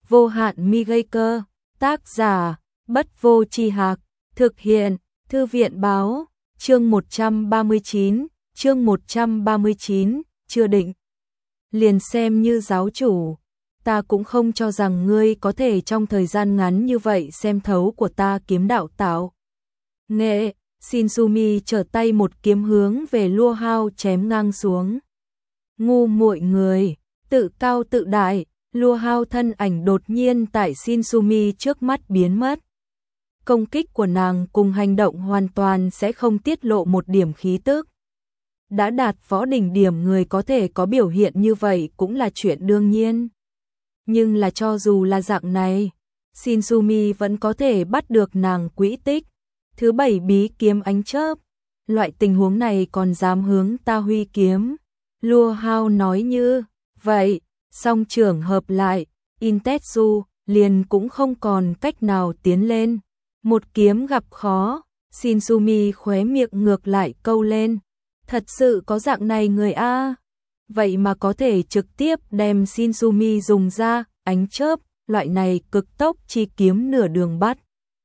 Vô hạn mi gây cơ. Tác giả Bất Vô Tri Hạc. Thực hiện Thư viện Báo. Chương 139. Chương 139. Chưa định. Liền xem như giáo chủ, ta cũng không cho rằng ngươi có thể trong thời gian ngắn như vậy xem thấu của ta kiếm đạo tạo nghệ. Shinzumi trở tay một kiếm hướng về Lua Hao chém ngang xuống. Ngu muội người, tự cao tự đại. Lua Hao thân ảnh đột nhiên tại Shinzumi trước mắt biến mất. Công kích của nàng cùng hành động hoàn toàn sẽ không tiết lộ một điểm khí tức. Đã đạt võ đỉnh điểm người có thể có biểu hiện như vậy cũng là chuyện đương nhiên. Nhưng là cho dù là dạng này, Shinzumi vẫn có thể bắt được nàng quỹ tích. Thứ 7 bí kiếm ánh chớp. Loại tình huống này còn dám hướng ta huy kiếm. Lua Hao nói như vậy, song trưởng hợp lại, Intetsu liền cũng không còn cách nào tiến lên. Một kiếm gặp khó, Shinzumi khóe miệng ngược lại câu lên. Thật sự có dạng này người a? Vậy mà có thể trực tiếp đem Shinzumi dùng ra, ánh chớp, loại này cực tốc chi kiếm nửa đường bắt.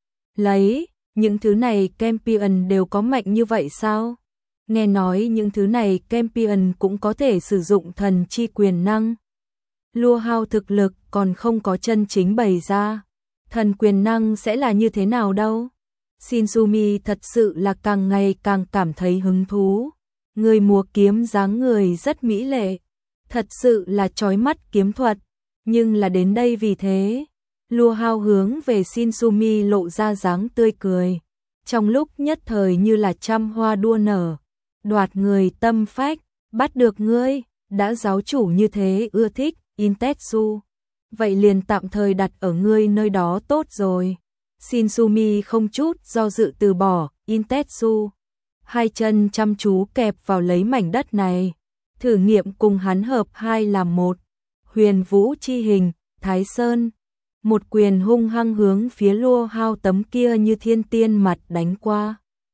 Lấy, những thứ này Campion đều có mạnh như vậy sao? Nghe nói những thứ này Campion cũng có thể sử dụng thần chi quyền năng. Lua Hao thực lực còn không có chân chính bày ra. Thần quyền năng sẽ là như thế nào đâu? Shinzumi thật sự là càng ngày càng cảm thấy hứng thú. Người múa kiếm dáng người rất mỹ lệ. Thật sự là chói mắt kiếm thuật. Nhưng là đến đây vì thế. Lua Hao hướng về Shinzumi lộ ra dáng tươi cười. Trong lúc nhất thời như là trăm hoa đua nở. Đoạt người tâm phách. Bắt được ngươi. Đã giáo chủ như thế ưa thích Intetsu. Vậy liền tạm thời đặt ở ngươi nơi đó tốt rồi. Shinzumi không chút do dự từ bỏ Intetsu. Hai chân chăm chú kẹp vào lấy mảnh đất này. Thử nghiệm cùng hắn hợp hai làm một. Huyền vũ chi hình, Thái Sơn. Một quyền hung hăng hướng phía Lua Hao tấm kia như thiên tiên mặt đánh qua.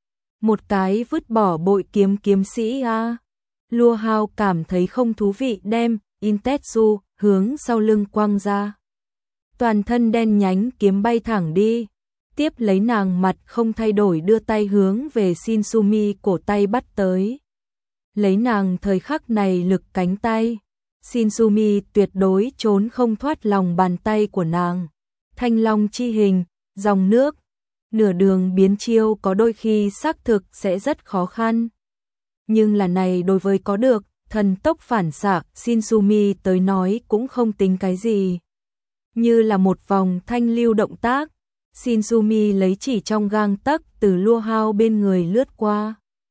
Một cái vứt bỏ bội kiếm kiếm sĩ a. Lua Hao cảm thấy không thú vị đem Intetsu hướng sau lưng quăng ra. Toàn thân đen nhánh kiếm bay thẳng đi. Tiếp lấy nàng mặt không thay đổi đưa tay hướng về Shinzumi cổ tay bắt tới. Lấy nàng thời khắc này lực cánh tay. Shinzumi tuyệt đối trốn không thoát lòng bàn tay của nàng. Thanh long chi hình, dòng nước. Nửa đường biến chiêu có đôi khi xác thực sẽ rất khó khăn. Nhưng là này đối với có được thần tốc phản xạ Shinzumi tới nói cũng không tính cái gì. Như là một vòng thanh lưu động tác. Shinzumi lấy chỉ trong gang tấc từ Lua Hao bên người lướt qua.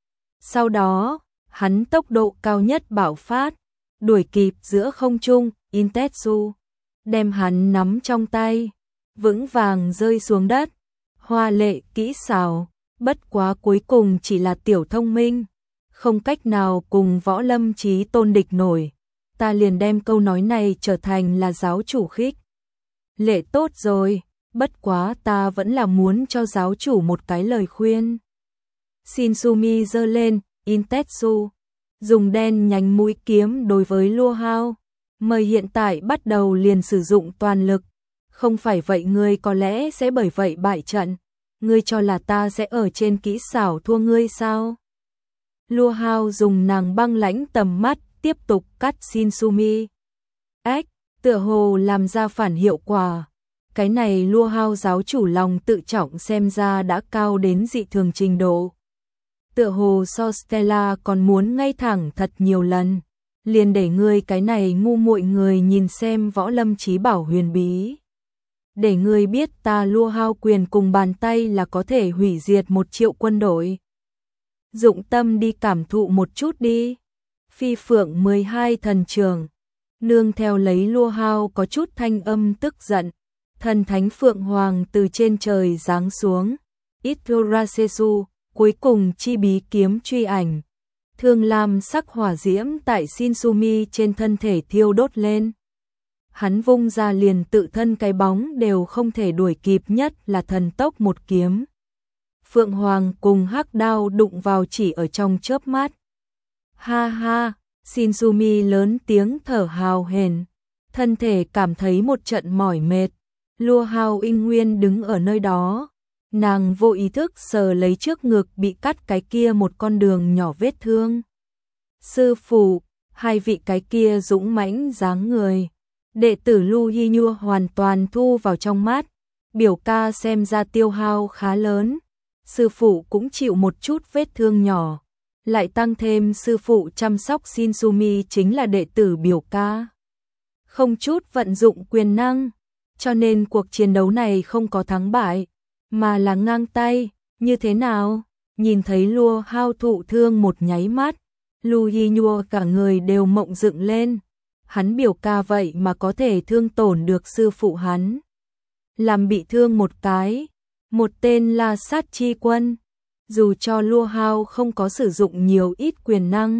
Sau đó, hắn tốc độ cao nhất bạo phát, đuổi kịp giữa không trung, Intetsu, đem hắn nắm trong tay, vững vàng rơi xuống đất. Hoa lệ kỹ xảo, bất quá cuối cùng chỉ là tiểu thông minh, không cách nào cùng võ lâm chí tôn địch nổi. Ta liền đem câu nói này trở thành là giáo chủ khích lệ tốt rồi. Bất quá ta vẫn là muốn cho giáo chủ một cái lời khuyên. Shinzumi giơ lên, Intetsu, dùng đen nhánh mũi kiếm đối với Lua Hao. Mời hiện tại bắt đầu liền sử dụng toàn lực. Không phải vậy ngươi có lẽ sẽ bởi vậy bại trận. Ngươi cho là ta sẽ ở trên kỹ xảo thua ngươi sao? Lua Hao dùng nàng băng lãnh tầm mắt tiếp tục cắt Shinzumi. Ếch, tựa hồ làm ra phản hiệu quả. Cái này Lua Hao giáo chủ lòng tự trọng xem ra đã cao đến dị thường trình độ. Tựa hồ so Stella còn muốn ngay thẳng thật nhiều lần. Liền để ngươi cái này ngu muội người nhìn xem võ lâm chí bảo huyền bí. Để ngươi biết ta Lua Hao quyền cùng bàn tay là có thể hủy diệt 1 triệu quân đội. Dụng tâm đi cảm thụ một chút đi. Phi phượng 12 thần trường. Nương theo lấy Lua Hao có chút thanh âm tức giận. Thần thánh phượng hoàng từ trên trời giáng xuống. Itorasesu, cuối cùng chi bí kiếm truy ảnh. Thương lam sắc hỏa diễm tại Shinzumi trên thân thể thiêu đốt lên. Hắn vung ra liền tự thân cái bóng đều không thể đuổi kịp, nhất là thần tốc một kiếm. Phượng hoàng cùng hắc đao đụng vào chỉ ở trong chớp mắt. Ha ha, Shinzumi lớn tiếng thở hào hển. thân thể cảm thấy một trận mỏi mệt. Lua Hao Inh Nguyên đứng ở nơi đó, nàng vô ý thức sờ lấy trước ngực bị cắt cái kia một con đường nhỏ vết thương. Sư phụ, hai vị cái kia dũng mãnh dáng người. Đệ tử Lu Hi Nhua hoàn toàn thu vào trong mắt, biểu ca xem ra tiêu hao khá lớn. Sư phụ cũng chịu một chút vết thương nhỏ, lại tăng thêm sư phụ chăm sóc Shinsumi chính là đệ tử biểu ca. Không chút vận dụng quyền năng, cho nên cuộc chiến đấu này không có thắng bại, mà là ngang tay. Như thế nào? Nhìn thấy Lua Hao thụ thương một nháy mắt, Lu Hi Nhua cả người đều mộng dựng lên. Hắn biểu ca vậy mà có thể thương tổn được sư phụ hắn. Làm bị thương một cái, một tên là sát chi quân. Dù cho Lua Hao không có sử dụng nhiều ít quyền năng,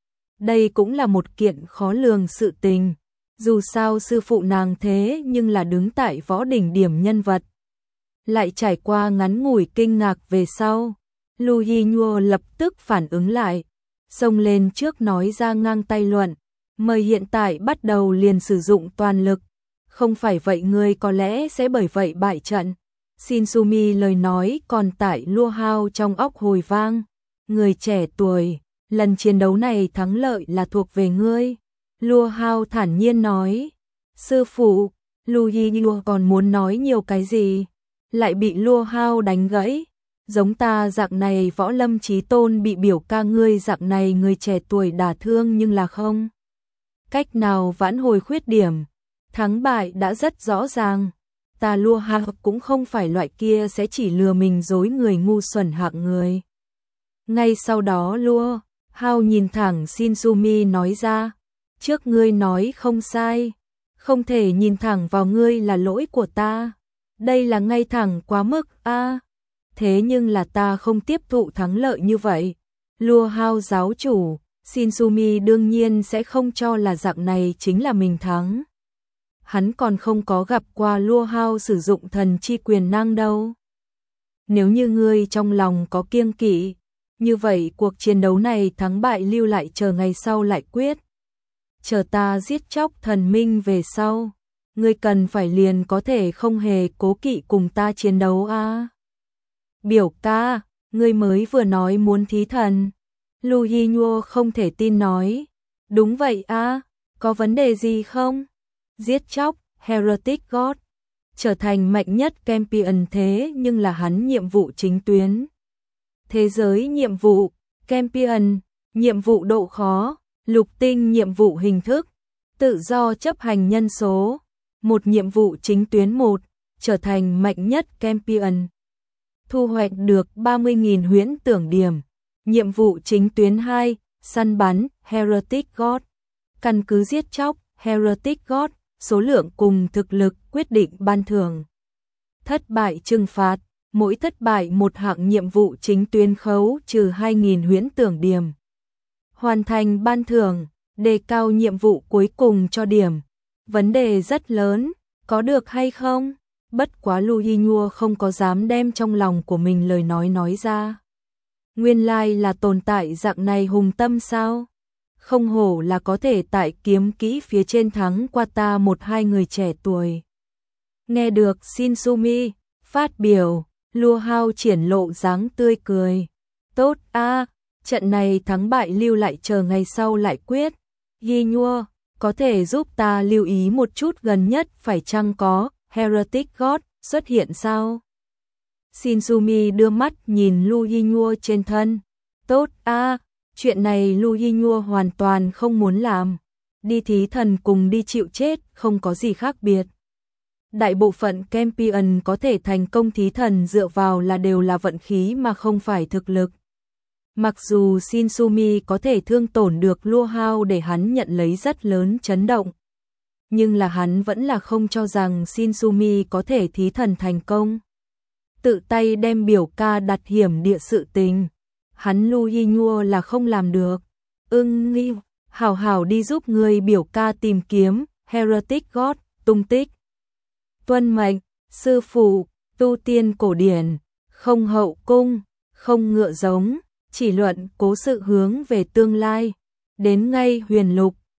đây cũng là một kiện khó lường sự tình. Dù sao sư phụ nàng thế nhưng là đứng tại võ đỉnh điểm nhân vật. Lại trải qua ngắn ngủi kinh ngạc về sau, Lu Hi Nhua lập tức phản ứng lại, xông lên trước nói ra ngang tay luận, mời hiện tại bắt đầu liền sử dụng toàn lực, không phải vậy ngươi có lẽ sẽ bởi vậy bại trận. Shinsumi lời nói còn tại Lua Hao trong óc hồi vang, người trẻ tuổi, lần chiến đấu này thắng lợi là thuộc về ngươi. Lua Hao thản nhiên nói, sư phụ. Lu Hi Nhua còn muốn nói nhiều cái gì, lại bị Lua Hao đánh gãy. Giống ta dạng này võ lâm chí tôn bị biểu ca ngươi dạng này người trẻ tuổi đả thương nhưng là không cách nào vãn hồi khuyết điểm. Thắng bại đã rất rõ ràng. Ta Lua Hao cũng không phải loại kia sẽ chỉ lừa mình dối người ngu xuẩn hạng người. Ngay sau đó Lua Hao nhìn thẳng Shinsumi nói ra, trước ngươi nói không sai, không thể nhìn thẳng vào ngươi là lỗi của ta. Đây là ngay thẳng quá mức a. Thế nhưng là ta không tiếp thụ thắng lợi như vậy. Lua Hao giáo chủ, Shinsumi đương nhiên sẽ không cho là dạng này chính là mình thắng. Hắn còn không có gặp qua Lua Hao sử dụng thần chi quyền năng đâu. Nếu như ngươi trong lòng có kiêng kỵ, như vậy cuộc chiến đấu này thắng bại lưu lại chờ ngày sau lại quyết. Chờ ta giết chóc thần minh về sau, ngươi cần phải liền có thể không hề cố kỵ cùng ta chiến đấu a. Biểu ca, ngươi mới vừa nói muốn thí thần. Lu Hi Nhua không thể tin nói, đúng vậy a, có vấn đề gì không? Giết chóc Heretic God, trở thành mạnh nhất champion thế nhưng là hắn nhiệm vụ chính tuyến. Thế giới nhiệm vụ, champion, nhiệm vụ độ khó, lục tinh nhiệm vụ hình thức, tự do chấp hành nhân số, một nhiệm vụ chính tuyến 1, trở thành mạnh nhất champion. Thu hoạch được 30.000 huyễn tưởng điểm. Nhiệm vụ chính tuyến 2, săn bắn Heretic God. Căn cứ giết chóc Heretic God, số lượng cùng thực lực quyết định ban thưởng. Thất bại trừng phạt, mỗi thất bại một hạng nhiệm vụ chính tuyến khấu trừ 2.000 huyễn tưởng điểm. Hoàn thành ban thưởng, đề cao nhiệm vụ cuối cùng cho điểm. Vấn đề rất lớn, có được hay không? Bất quá Lu Hi Nhua không có dám đem trong lòng của mình lời nói ra. Nguyên lai là tồn tại dạng này hùng tâm sao? Không hổ là có thể tại kiếm kỹ phía trên thắng qua ta một hai người trẻ tuổi. Nghe được Shinsumi phát biểu, Lua Hao triển lộ dáng tươi cười. Tốt a, trận này thắng bại lưu lại chờ ngày sau lại quyết. Hi Nhua, có thể giúp ta lưu ý một chút gần nhất phải chăng có Heretic God xuất hiện sao? Shinsumi đưa mắt nhìn Lu Hi Nhua trên thân. Tốt a, chuyện này Lu Hi Nhua hoàn toàn không muốn làm. Đi thí thần cùng đi chịu chết không có gì khác biệt. Đại bộ phận champion có thể thành công thí thần dựa vào là đều là vận khí mà không phải thực lực. Mặc dù Shinsumi có thể thương tổn được Lua Hao để hắn nhận lấy rất lớn chấn động, nhưng là hắn vẫn là không cho rằng Shinsumi có thể thí thần thành công. Tự tay đem biểu ca đặt hiểm địa sự tình, hắn Lu Hi Nhua là không làm được. Nghi, hảo hảo đi giúp người biểu ca tìm kiếm Heretic God tung tích. Tuân mệnh, sư phụ, tu tiên cổ điển, không hậu cung, không ngựa giống, chỉ luận cố sự hướng về tương lai. Đến ngay huyền lục,